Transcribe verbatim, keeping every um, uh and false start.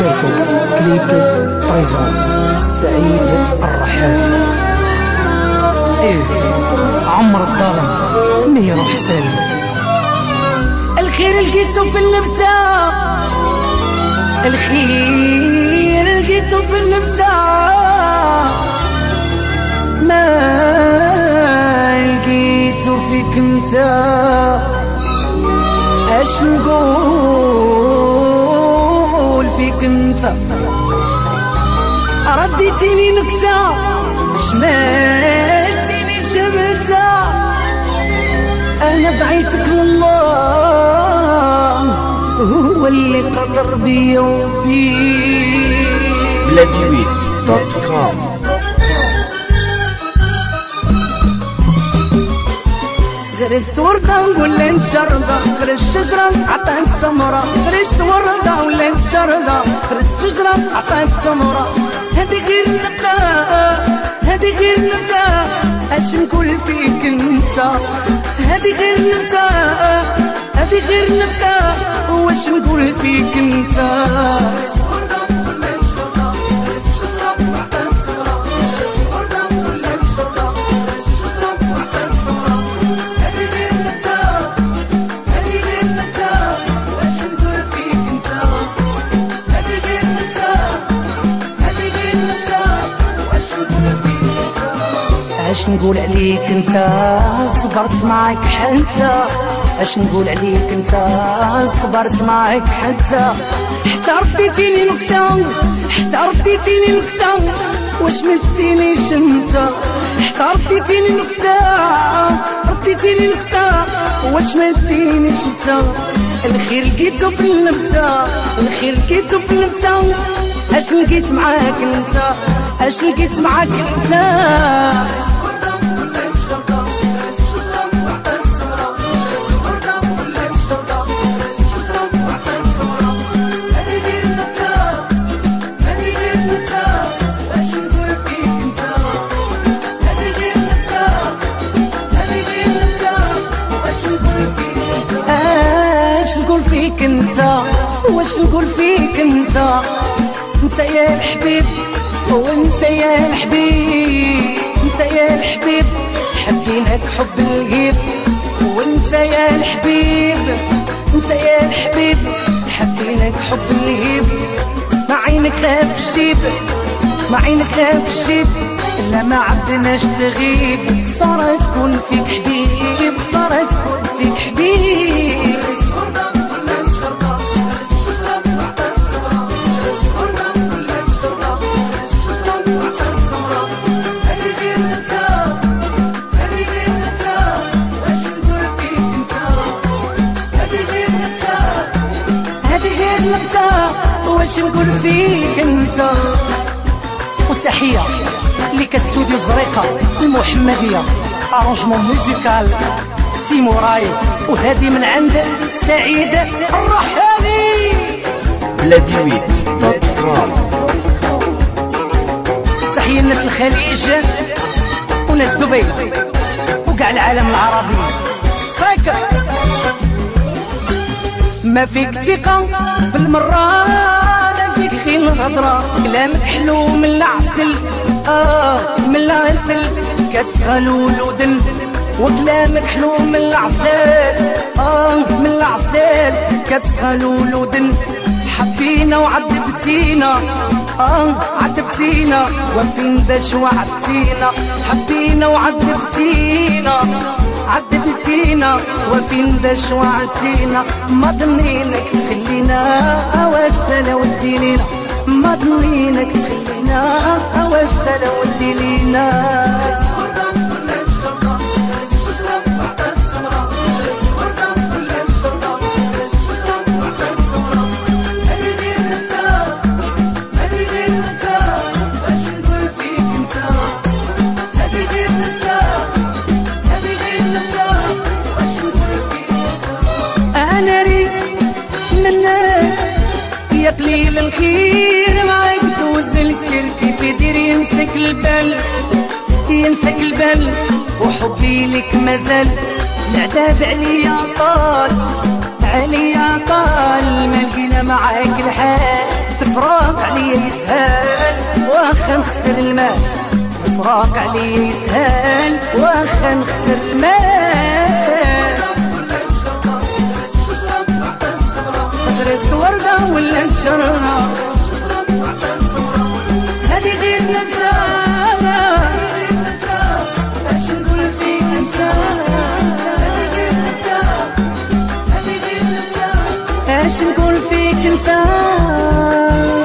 بيرفكت كليب بريزونت سعيد الرحالي. ايه عمر الظالم ما يروح سالم. الخير لقيته في النبتة، الخير لقيته في النبتة، ما لقيته فيك انت. اش نقول فيك انت؟ رديتيني نكتة، شمالتيني شمتة. انا دعيتك لله هو اللي قدر بيا وبيك. بلاديويت دوت كوم. غرست وردة ولا نشردة، غرست شجرة عطات ثمرة. غرست وردة ولا نشردة، غرست شجرة عطات ثمرة. هادي غير نبتة، هادي غير نبتة، اش نقول فيك انت؟ هادي غير نبتة، هادي غير نبتة، واش نقول فيك انت؟ اش نقول عليك انت؟ صبرت معاك حتى، اش نقول عليك انت؟ صبرت معاك حتى، حتى رديتيني نكتة، حتى رديتيني نكتة، واش مديتينيش انت؟ حتى رديتيني نكتة، رديتيني نكتة، واش مديتينيش انت؟ الخير لقيته في النبتة، الخير لقيته في النبتة، اش لقيت معاك انت؟ اش لقيت معاك انت؟ اش نقول فيك انت؟ واش نقول فيك انت؟ انت يا الحبيب وانت يا الحبيب، انت يا الحبيب حبيناك حب الغيب. وانت يا الحبيب، انت يا الحبيب حبيناك حب الغيب. ما عينك خاف الشيب، ما عينك خاف الشيب، الا ما عدناش تغيب. خسارة تكون فيك حبيب، خسارة تكون فيك حبيب. واش نقول فيك انت؟ وتحية لك استوديو زريقة المحمدية، ارونجمون موزيكال سيموراي، وهذه من عند سعيد الرحالي. بلاديويت دوت كوم. تحية الناس الخليج وناس دبي وكاع العالم العربي. سايكر ما فيك ثقة بالمرة، لا فيك خير الهضرة. كلامك حلو من العسل، آه من العسل، كتسغلو الودن. وكلامك حلو من العسل، آه من العسل، كتسغلو الودن. حبينا وعذبتينا، آه عذبتينا، وفين باش وعدتينا. حبينا وعذبتينا، عذبتينا، وفين باش وعدتينا. ما ضنينك تخلينا، واش سلا ودي لينا. ما ضنينك تخلينا، واش سلا ودي لينا. يا قليل الخير معاك توزن الكتير، كيف يدير يمسك البال، يمسك البال. وحبي لك مازال، العذاب عليا طال، عليا طال. ما لقينا معاك الحال، الفراق عليا يسهل واخا نخسر المال، الفراق عليا يسهل واخا نخسر المال. غرس وردة ولا نشرها هذه غير نفسها، اش نقول فيك انت اش نقول فيك انت.